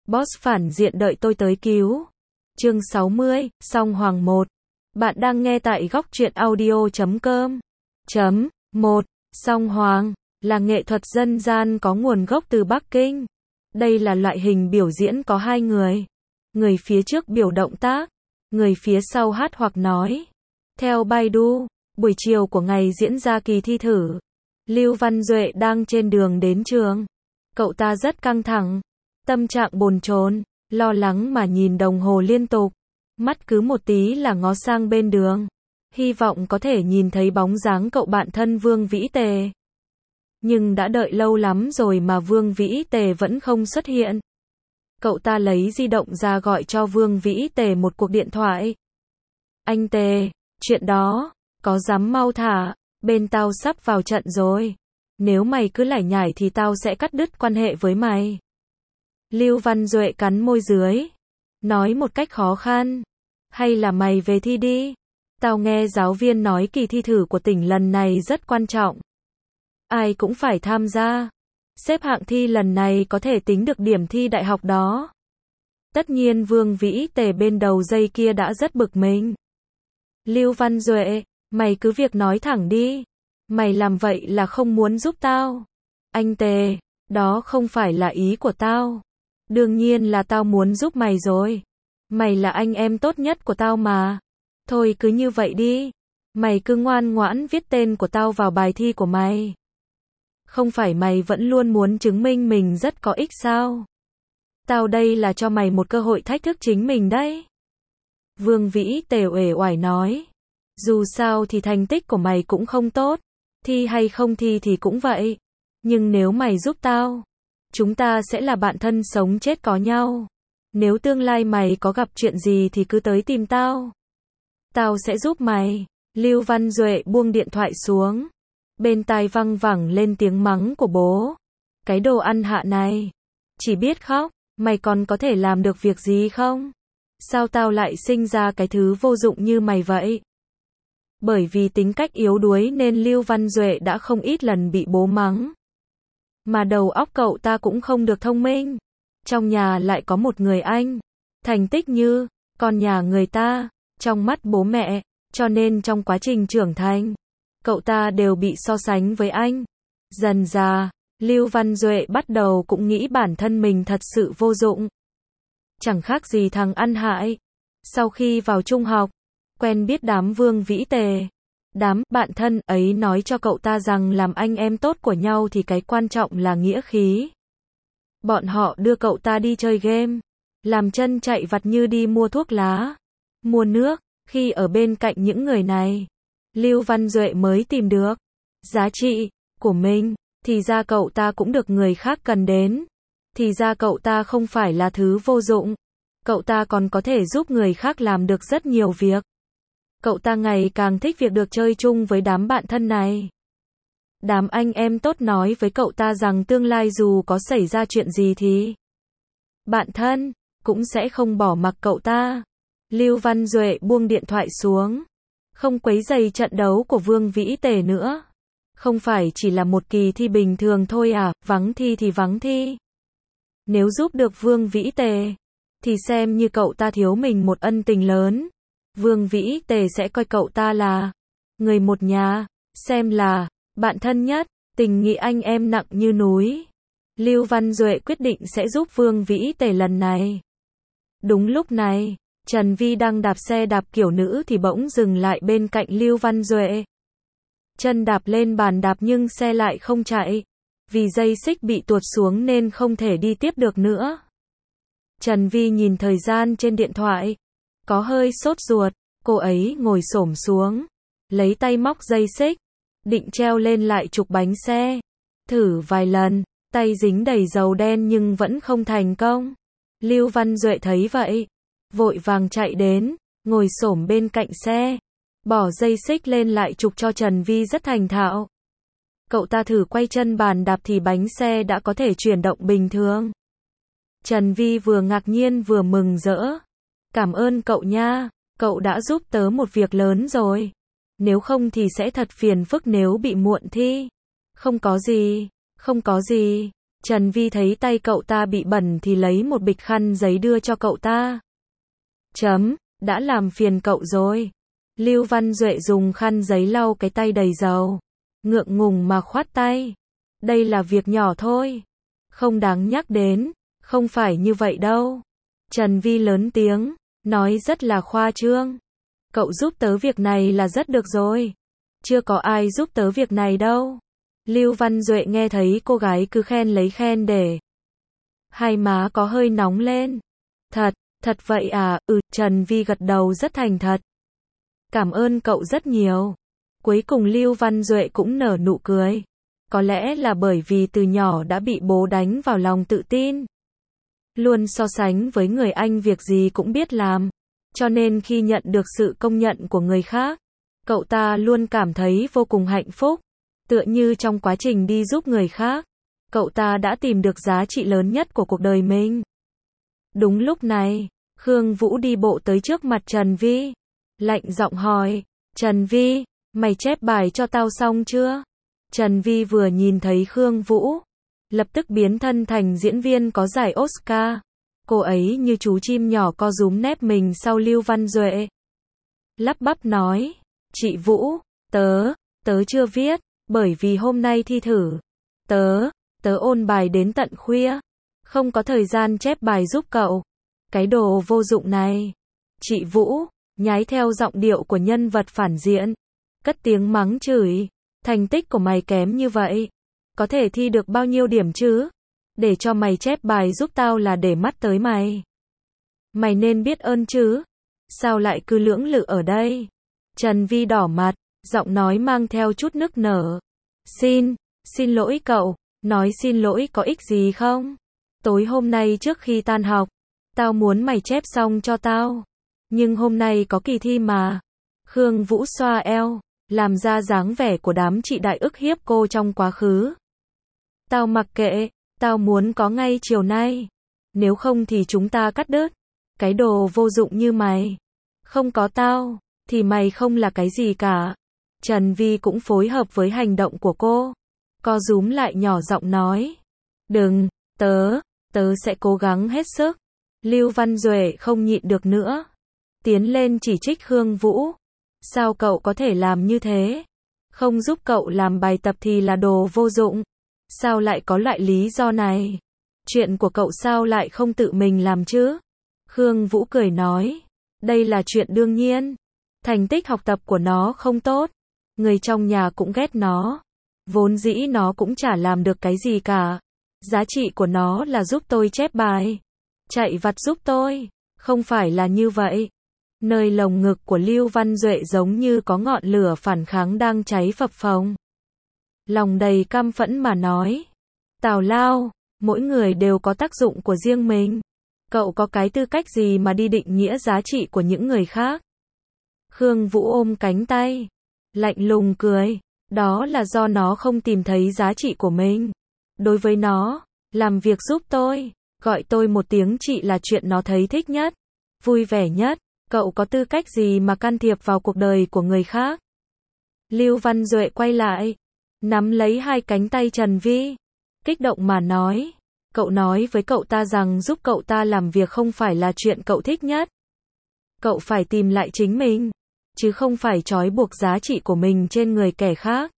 Boss phản diện đợi tôi tới cứu. Chương 60, Song Hoàng 1. Bạn đang nghe tại góc truyện audio.com. 1. Song Hoàng là nghệ thuật dân gian có nguồn gốc từ Bắc Kinh. Đây là loại hình biểu diễn có hai người. Người phía trước biểu động tác, người phía sau hát hoặc nói. Theo Baidu, buổi chiều của ngày diễn ra kỳ thi thử, Lưu Văn Duệ đang trên đường đến trường. Cậu ta rất căng thẳng, tâm trạng bồn chồn, lo lắng mà nhìn đồng hồ liên tục. Mắt cứ một tí là ngó sang bên đường, hy vọng có thể nhìn thấy bóng dáng cậu bạn thân Vương Vĩ Tề. Nhưng đã đợi lâu lắm rồi mà Vương Vĩ Tề vẫn không xuất hiện. Cậu ta lấy di động ra gọi cho Vương Vĩ Tề một cuộc điện thoại. Anh Tề, chuyện đó, có dám mau thả, bên tao sắp vào trận rồi. Nếu mày cứ lải nhải thì tao sẽ cắt đứt quan hệ với mày. Lưu Văn Duệ cắn môi dưới, nói một cách khó khăn. Hay là mày về thi đi. Tao nghe giáo viên nói kỳ thi thử của tỉnh lần này rất quan trọng. Ai cũng phải tham gia. Xếp hạng thi lần này có thể tính được điểm thi đại học đó. Tất nhiên Vương Vĩ Tề bên đầu dây kia đã rất bực mình. Lưu Văn Duệ, mày cứ việc nói thẳng đi. Mày làm vậy là không muốn giúp tao. Anh Tề, đó không phải là ý của tao. Đương nhiên là tao muốn giúp mày rồi. Mày là anh em tốt nhất của tao mà. Thôi cứ như vậy đi. Mày cứ ngoan ngoãn viết tên của tao vào bài thi của mày. Không phải mày vẫn luôn muốn chứng minh mình rất có ích sao? Tao đây là cho mày một cơ hội thách thức chính mình đấy. Vương Vĩ Tề uể oải nói. Dù sao thì thành tích của mày cũng không tốt. Thi hay không thi thì cũng vậy. Nhưng nếu mày giúp tao, chúng ta sẽ là bạn thân sống chết có nhau. Nếu tương lai mày có gặp chuyện gì thì cứ tới tìm tao. Tao sẽ giúp mày. Lưu Văn Duệ buông điện thoại xuống. Bên tai văng vẳng lên tiếng mắng của bố. Cái đồ ăn hạ này. Chỉ biết khóc, mày còn có thể làm được việc gì không? Sao tao lại sinh ra cái thứ vô dụng như mày vậy? Bởi vì tính cách yếu đuối nên Lưu Văn Duệ đã không ít lần bị bố mắng. Mà đầu óc cậu ta cũng không được thông minh. Trong nhà lại có một người anh. Thành tích như con nhà người ta, trong mắt bố mẹ, cho nên trong quá trình trưởng thành, cậu ta đều bị so sánh với anh. Dần dà, Lưu Văn Duệ bắt đầu cũng nghĩ bản thân mình thật sự vô dụng. Chẳng khác gì thằng ăn hại. Sau khi vào trung học, quen biết đám Vương Vĩ Tề. Đám bạn thân ấy nói cho cậu ta rằng làm anh em tốt của nhau thì cái quan trọng là nghĩa khí. Bọn họ đưa cậu ta đi chơi game, làm chân chạy vặt như đi mua thuốc lá, mua nước. Khi ở bên cạnh những người này, Lưu Văn Duệ mới tìm được giá trị của mình. Thì ra cậu ta cũng được người khác cần đến. Thì ra cậu ta không phải là thứ vô dụng. Cậu ta còn có thể giúp người khác làm được rất nhiều việc. Cậu ta ngày càng thích việc được chơi chung với đám bạn thân này. Đám anh em tốt nói với cậu ta rằng tương lai dù có xảy ra chuyện gì thì bạn thân cũng sẽ không bỏ mặc cậu ta. Lưu Văn Duệ buông điện thoại xuống, không quấy rầy trận đấu của Vương Vĩ Tề nữa. Không phải chỉ là một kỳ thi bình thường thôi à, vắng thi thì vắng thi. Nếu giúp được Vương Vĩ Tề, thì xem như cậu ta thiếu mình một ân tình lớn. Vương Vĩ Tề sẽ coi cậu ta là người một nhà, xem là bạn thân nhất, tình nghĩa anh em nặng như núi. Lưu Văn Duệ quyết định sẽ giúp Vương Vĩ Tề lần này. Đúng lúc này, Trần Vi đang đạp xe đạp kiểu nữ thì bỗng dừng lại bên cạnh Lưu Văn Duệ. Chân đạp lên bàn đạp nhưng xe lại không chạy. Vì dây xích bị tuột xuống nên không thể đi tiếp được nữa. Trần Vi nhìn thời gian trên điện thoại, có hơi sốt ruột. Cô ấy ngồi xổm xuống, lấy tay móc dây xích, định treo lên lại trục bánh xe. Thử vài lần, tay dính đầy dầu đen nhưng vẫn không thành công. Lưu Văn Duệ thấy vậy, vội vàng chạy đến, ngồi xổm bên cạnh xe, bỏ dây xích lên lại trục cho Trần Vi rất thành thạo. Cậu ta thử quay chân bàn đạp thì bánh xe đã có thể chuyển động bình thường. Trần Vi vừa ngạc nhiên vừa mừng rỡ. Cảm ơn cậu nha, cậu đã giúp tớ một việc lớn rồi. Nếu không thì sẽ thật phiền phức nếu bị muộn thi. Không có gì, không có gì. Trần Vi thấy tay cậu ta bị bẩn thì lấy một bịch khăn giấy đưa cho cậu ta. Đã làm phiền cậu rồi. Lưu Văn Duệ dùng khăn giấy lau cái tay đầy dầu. Ngượng ngùng mà khoát tay. Đây là việc nhỏ thôi. Không đáng nhắc đến. Không phải như vậy đâu. Trần Vi lớn tiếng, nói rất là khoa trương. Cậu giúp tớ việc này là rất được rồi. Chưa có ai giúp tớ việc này đâu. Lưu Văn Duệ nghe thấy cô gái cứ khen lấy khen để. Hai má có hơi nóng lên. Thật vậy à, Trần Vi gật đầu rất thành thật. Cảm ơn cậu rất nhiều. Cuối cùng Lưu Văn Duệ cũng nở nụ cười. Có lẽ là bởi vì từ nhỏ đã bị bố đánh vào lòng tự tin. Luôn so sánh với người anh việc gì cũng biết làm. Cho nên khi nhận được sự công nhận của người khác, cậu ta luôn cảm thấy vô cùng hạnh phúc. Tựa như trong quá trình đi giúp người khác, cậu ta đã tìm được giá trị lớn nhất của cuộc đời mình. Đúng lúc này, Khương Vũ đi bộ tới trước mặt Trần Vi. Lạnh giọng hỏi, Trần Vi, mày chép bài cho tao xong chưa? Trần Vi vừa nhìn thấy Khương Vũ, lập tức biến thân thành diễn viên có giải Oscar. Cô ấy như chú chim nhỏ co rúm nép mình sau Lưu Văn Duệ. Lắp bắp nói, chị Vũ, tớ chưa viết, bởi vì hôm nay thi thử. Tớ ôn bài đến tận khuya. Không có thời gian chép bài giúp cậu. Cái đồ vô dụng này. Chị Vũ, nhái theo giọng điệu của nhân vật phản diện. Cất tiếng mắng chửi. Thành tích của mày kém như vậy. Có thể thi được bao nhiêu điểm chứ? Để cho mày chép bài giúp tao là để mắt tới mày. Mày nên biết ơn chứ. Sao lại cứ lưỡng lự ở đây? Trần Vi đỏ mặt, giọng nói mang theo chút nức nở. Xin lỗi cậu. Nói xin lỗi có ích gì không? Tối hôm nay trước khi tan học, tao muốn mày chép xong cho tao. Nhưng hôm nay có kỳ thi mà. Khương Vũ xoa eo, làm ra dáng vẻ của đám chị đại ức hiếp cô trong quá khứ. Tao mặc kệ, tao muốn có ngay chiều nay. Nếu không thì chúng ta cắt đứt. Cái đồ vô dụng như mày. Không có tao, thì mày không là cái gì cả. Trần Vi cũng phối hợp với hành động của cô. Co rúm lại nhỏ giọng nói. Đừng, tớ sẽ cố gắng hết sức. Lưu Văn Duệ không nhịn được nữa. Tiến lên chỉ trích Khương Vũ. Sao cậu có thể làm như thế? Không giúp cậu làm bài tập thì là đồ vô dụng. Sao lại có loại lý do này? Chuyện của cậu sao lại không tự mình làm chứ? Khương Vũ cười nói. Đây là chuyện đương nhiên. Thành tích học tập của nó không tốt. Người trong nhà cũng ghét nó. Vốn dĩ nó cũng chả làm được cái gì cả. Giá trị của nó là giúp tôi chép bài. Chạy vặt giúp tôi. Không phải là như vậy. Nơi lồng ngực của Lưu Văn Duệ giống như có ngọn lửa phản kháng đang cháy phập phồng. Lòng đầy căm phẫn mà nói. Tào lao, mỗi người đều có tác dụng của riêng mình. Cậu có cái tư cách gì mà đi định nghĩa giá trị của những người khác? Khương Vũ ôm cánh tay. Lạnh lùng cười. Đó là do nó không tìm thấy giá trị của mình. Đối với nó, làm việc giúp tôi, gọi tôi một tiếng chị là chuyện nó thấy thích nhất, vui vẻ nhất. Cậu có tư cách gì mà can thiệp vào cuộc đời của người khác? Lưu Văn Duệ quay lại, nắm lấy hai cánh tay Trần Vi, kích động mà nói. Cậu nói với cậu ta rằng giúp cậu ta làm việc không phải là chuyện cậu thích nhất. Cậu phải tìm lại chính mình, chứ không phải trói buộc giá trị của mình trên người kẻ khác.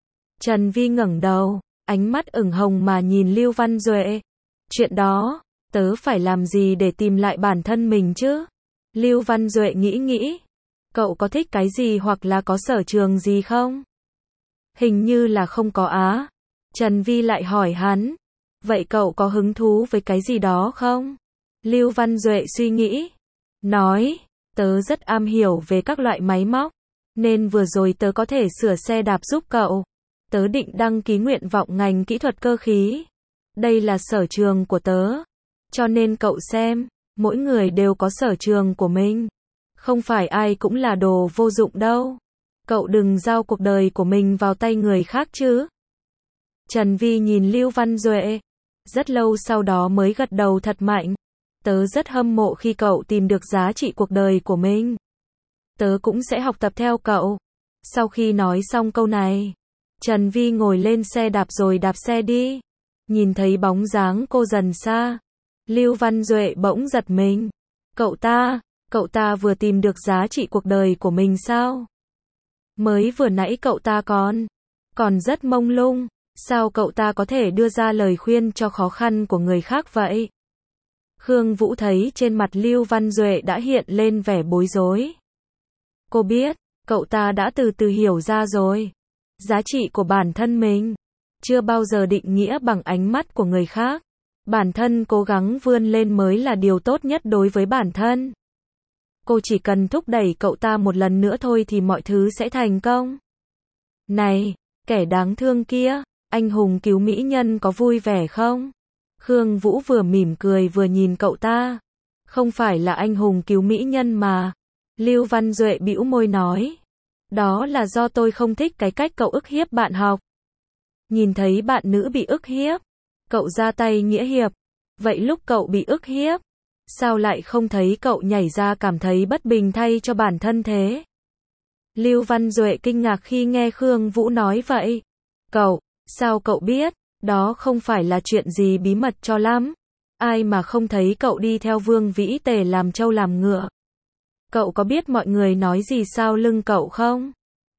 Trần Vi ngẩng đầu, ánh mắt ửng hồng mà nhìn Lưu Văn Duệ. Chuyện đó, tớ phải làm gì để tìm lại bản thân mình chứ? Lưu Văn Duệ nghĩ. Cậu có thích cái gì hoặc là có sở trường gì không? Hình như là không có á. Trần Vi lại hỏi hắn. Vậy cậu có hứng thú với cái gì đó không? Lưu Văn Duệ suy nghĩ. Nói, tớ rất am hiểu về các loại máy móc. Nên vừa rồi tớ có thể sửa xe đạp giúp cậu. Tớ định đăng ký nguyện vọng ngành kỹ thuật cơ khí. Đây là sở trường của tớ. Cho nên cậu xem, mỗi người đều có sở trường của mình. Không phải ai cũng là đồ vô dụng đâu. Cậu đừng giao cuộc đời của mình vào tay người khác chứ. Trần Vi nhìn Lưu Văn Duệ. Rất lâu sau đó mới gật đầu thật mạnh. Tớ rất hâm mộ khi cậu tìm được giá trị cuộc đời của mình. Tớ cũng sẽ học tập theo cậu. Sau khi nói xong câu này, Trần Vi ngồi lên xe đạp rồi đạp xe đi. Nhìn thấy bóng dáng cô dần xa, Lưu Văn Duệ bỗng giật mình. Cậu ta vừa tìm được giá trị cuộc đời của mình sao? Mới vừa nãy cậu ta còn rất mông lung, sao cậu ta có thể đưa ra lời khuyên cho khó khăn của người khác vậy? Khương Vũ thấy trên mặt Lưu Văn Duệ đã hiện lên vẻ bối rối. Cô biết, cậu ta đã từ từ hiểu ra rồi. Giá trị của bản thân mình chưa bao giờ định nghĩa bằng ánh mắt của người khác. Bản thân cố gắng vươn lên mới là điều tốt nhất đối với bản thân. Cô chỉ cần thúc đẩy cậu ta một lần nữa thôi thì mọi thứ sẽ thành công. Này, kẻ đáng thương kia, anh hùng cứu mỹ nhân có vui vẻ không? Khương Vũ vừa mỉm cười vừa nhìn cậu ta. Không phải là anh hùng cứu mỹ nhân mà. Lưu Văn Duệ bĩu môi nói. Đó là do tôi không thích cái cách cậu ức hiếp bạn học. Nhìn thấy bạn nữ bị ức hiếp, cậu ra tay nghĩa hiệp. Vậy lúc cậu bị ức hiếp, sao lại không thấy cậu nhảy ra cảm thấy bất bình thay cho bản thân thế? Lưu Văn Duệ kinh ngạc khi nghe Khương Vũ nói vậy. Sao cậu biết? Đó không phải là chuyện gì bí mật cho lắm. Ai mà không thấy cậu đi theo Vương Vĩ Tề làm trâu làm ngựa. Cậu có biết mọi người nói gì sau lưng cậu không?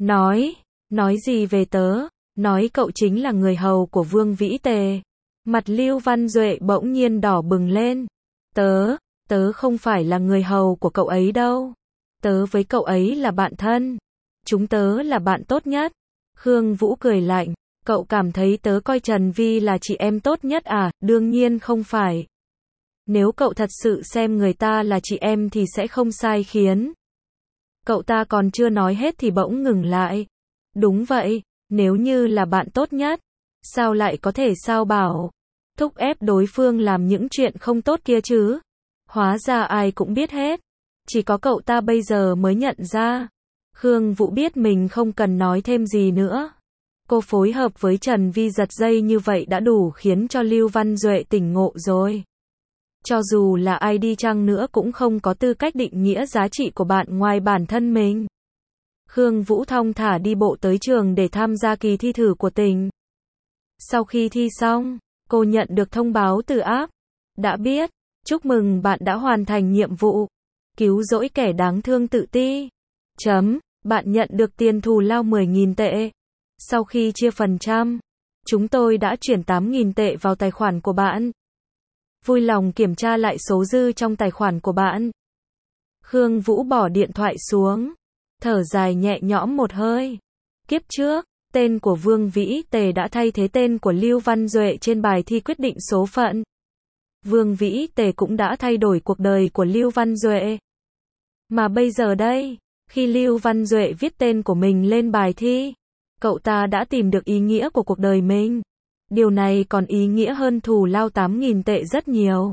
Nói gì về tớ? Nói cậu chính là người hầu của Vương Vĩ Tề. Mặt Lưu Văn Duệ bỗng nhiên đỏ bừng lên. Tớ không phải là người hầu của cậu ấy đâu. Tớ với cậu ấy là bạn thân. Chúng tớ là bạn tốt nhất. Khương Vũ cười lạnh. Cậu cảm thấy tớ coi Trần Vi là chị em tốt nhất à? Đương nhiên không phải. Nếu cậu thật sự xem người ta là chị em thì sẽ không sai khiến. Cậu ta còn chưa nói hết thì bỗng ngừng lại. Đúng vậy, nếu như là bạn tốt nhất, sao lại có thể sao bảo, thúc ép đối phương làm những chuyện không tốt kia chứ? Hóa ra ai cũng biết hết. Chỉ có cậu ta bây giờ mới nhận ra. Khương Vũ biết mình không cần nói thêm gì nữa. Cô phối hợp với Trần Vi giật dây như vậy đã đủ khiến cho Lưu Văn Duệ tỉnh ngộ rồi. Cho dù là ai đi chăng nữa cũng không có tư cách định nghĩa giá trị của bạn ngoài bản thân mình. Khương Vũ thong thả đi bộ tới trường để tham gia kỳ thi thử của tỉnh. Sau khi thi xong, cô nhận được thông báo từ app. Đã biết, chúc mừng bạn đã hoàn thành nhiệm vụ. Cứu rỗi kẻ đáng thương tự ti. Bạn nhận được tiền thù lao 10.000 tệ. Sau khi chia phần trăm, chúng tôi đã chuyển 8.000 tệ vào tài khoản của bạn. Vui lòng kiểm tra lại số dư trong tài khoản của bạn. Khương Vũ bỏ điện thoại xuống, thở dài nhẹ nhõm một hơi. Kiếp trước, tên của Vương Vĩ Tề đã thay thế tên của Lưu Văn Duệ trên bài thi quyết định số phận. Vương Vĩ Tề cũng đã thay đổi cuộc đời của Lưu Văn Duệ. Mà bây giờ đây, khi Lưu Văn Duệ viết tên của mình lên bài thi, cậu ta đã tìm được ý nghĩa của cuộc đời mình. Điều này còn ý nghĩa hơn thù lao 8.000 tệ rất nhiều.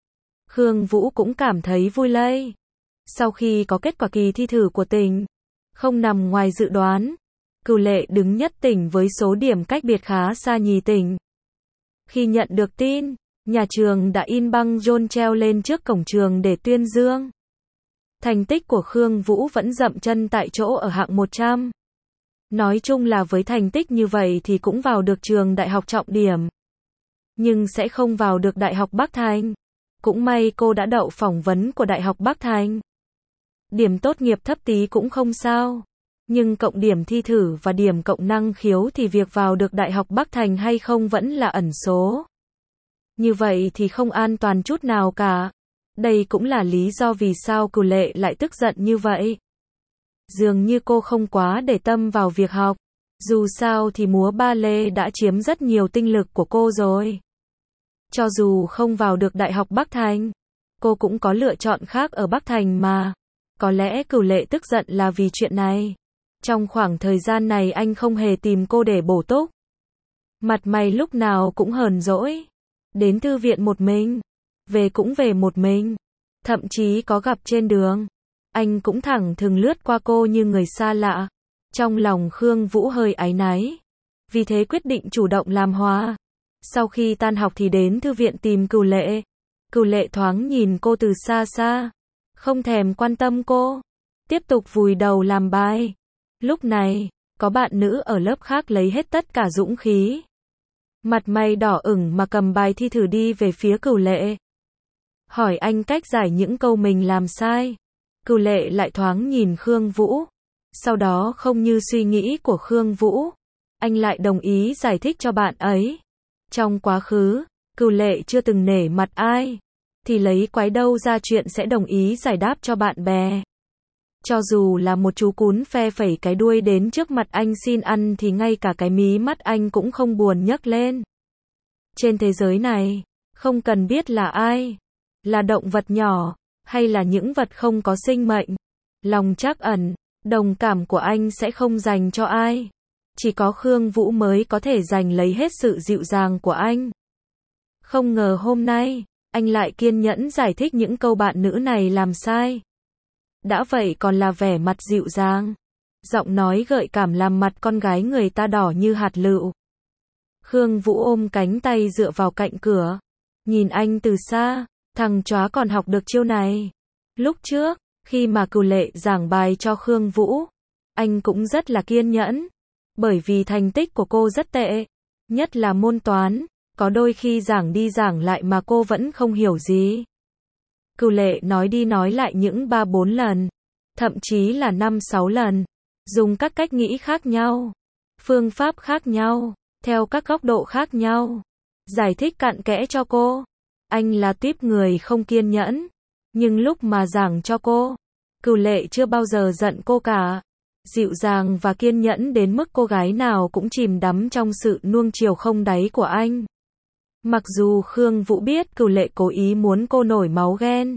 Khương Vũ cũng cảm thấy vui lây. Sau khi có kết quả kỳ thi thử của tỉnh, không nằm ngoài dự đoán, Cửu Lệ đứng nhất tỉnh với số điểm cách biệt khá xa nhì tỉnh. Khi nhận được tin, nhà trường đã in băng rôn treo lên trước cổng trường để tuyên dương. Thành tích của Khương Vũ vẫn dậm chân tại chỗ ở hạng 100. Nói chung là với thành tích như vậy thì cũng vào được trường đại học trọng điểm. Nhưng sẽ không vào được Đại học Bắc Thành. Cũng may cô đã đậu phỏng vấn của Đại học Bắc Thành. Điểm tốt nghiệp thấp tí cũng không sao. Nhưng cộng điểm thi thử và điểm cộng năng khiếu thì việc vào được Đại học Bắc Thành hay không vẫn là ẩn số. Như vậy thì không an toàn chút nào cả. Đây cũng là lý do vì sao Cửu Lệ lại tức giận như vậy. Dường như cô không quá để tâm vào việc học. Dù sao thì múa ba lê đã chiếm rất nhiều tinh lực của cô rồi. Cho dù không vào được Đại học Bắc Thành, cô cũng có lựa chọn khác ở Bắc Thành mà. Có lẽ Cửu Lệ tức giận là vì chuyện này. Trong khoảng thời gian này anh không hề tìm cô để bổ túc. Mặt mày lúc nào cũng hờn dỗi. Đến thư viện một mình. Về cũng về một mình. Thậm chí có gặp trên đường. Anh cũng thẳng thừng lướt qua cô như người xa lạ. Trong lòng Khương Vũ hơi áy náy. Vì thế quyết định chủ động làm hòa. Sau khi tan học thì đến thư viện tìm Cửu Lệ. Cửu Lệ thoáng nhìn cô từ xa xa. Không thèm quan tâm cô. Tiếp tục vùi đầu làm bài. Lúc này, có bạn nữ ở lớp khác lấy hết tất cả dũng khí. Mặt mày đỏ ửng mà cầm bài thi thử đi về phía Cửu Lệ. Hỏi anh cách giải những câu mình làm sai. Cửu Lệ lại thoáng nhìn Khương Vũ. Sau đó không như suy nghĩ của Khương Vũ, anh lại đồng ý giải thích cho bạn ấy. Trong quá khứ, Cửu Lệ chưa từng nể mặt ai, thì lấy quái đâu ra chuyện sẽ đồng ý giải đáp cho bạn bè. Cho dù là một chú cún phe phẩy cái đuôi đến trước mặt anh xin ăn thì ngay cả cái mí mắt anh cũng không buồn nhấc lên. Trên thế giới này, không cần biết là ai, là động vật nhỏ, hay là những vật không có sinh mệnh, lòng trắc ẩn, đồng cảm của anh sẽ không dành cho ai. Chỉ có Khương Vũ mới có thể giành lấy hết sự dịu dàng của anh. Không ngờ hôm nay, anh lại kiên nhẫn giải thích những câu bạn nữ này làm sai. Đã vậy còn là vẻ mặt dịu dàng. Giọng nói gợi cảm làm mặt con gái người ta đỏ như hạt lựu. Khương Vũ ôm cánh tay dựa vào cạnh cửa. Nhìn anh từ xa, thằng chó còn học được chiêu này. Lúc trước, khi mà Cửu Lệ giảng bài cho Khương Vũ, anh cũng rất là kiên nhẫn. Bởi vì thành tích của cô rất tệ. Nhất là môn toán, có đôi khi giảng đi giảng lại mà cô vẫn không hiểu gì. Cửu Lệ nói đi nói lại những 3-4 lần, thậm chí là 5-6 lần, dùng các cách nghĩ khác nhau, phương pháp khác nhau, theo các góc độ khác nhau, giải thích cặn kẽ cho cô. Anh là tuýp người không kiên nhẫn, nhưng lúc mà giảng cho cô, Cửu Lệ chưa bao giờ giận cô cả. Dịu dàng và kiên nhẫn đến mức cô gái nào cũng chìm đắm trong sự nuông chiều không đáy của anh. Mặc dù Khương Vũ biết Cửu Lệ cố ý muốn cô nổi máu ghen,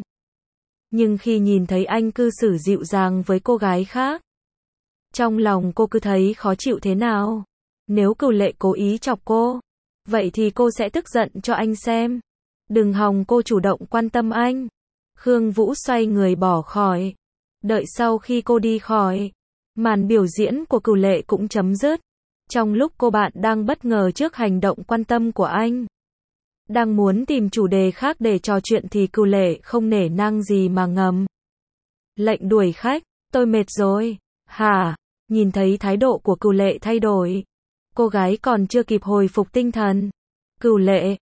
nhưng khi nhìn thấy anh cư xử dịu dàng với cô gái khác, trong lòng cô cứ thấy khó chịu thế nào. Nếu Cửu Lệ cố ý chọc cô, vậy thì cô sẽ tức giận cho anh xem. Đừng hòng cô chủ động quan tâm anh. Khương Vũ xoay người bỏ khỏi. Đợi sau khi cô đi khỏi, màn biểu diễn của Cửu Lệ cũng chấm dứt. Trong lúc cô bạn đang bất ngờ trước hành động quan tâm của anh, đang muốn tìm chủ đề khác để trò chuyện thì Cửu Lệ không nể nang gì mà ngầm lệnh đuổi khách. Tôi mệt rồi. Hả? Nhìn thấy thái độ của Cửu Lệ thay đổi, cô gái còn chưa kịp hồi phục tinh thần. Cửu Lệ,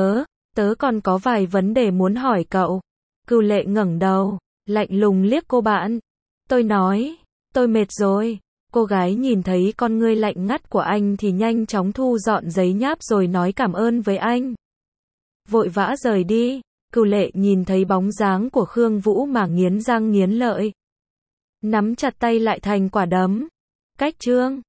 tớ còn có vài vấn đề muốn hỏi cậu. Cửu Lệ ngẩng đầu, lạnh lùng liếc cô bạn. Tôi nói, tôi mệt rồi. Cô gái nhìn thấy con ngươi lạnh ngắt của anh thì nhanh chóng thu dọn giấy nháp rồi nói cảm ơn với anh. Vội vã rời đi. Cửu Lệ nhìn thấy bóng dáng của Khương Vũ mà nghiến răng nghiến lợi, nắm chặt tay lại thành quả đấm. Cách chương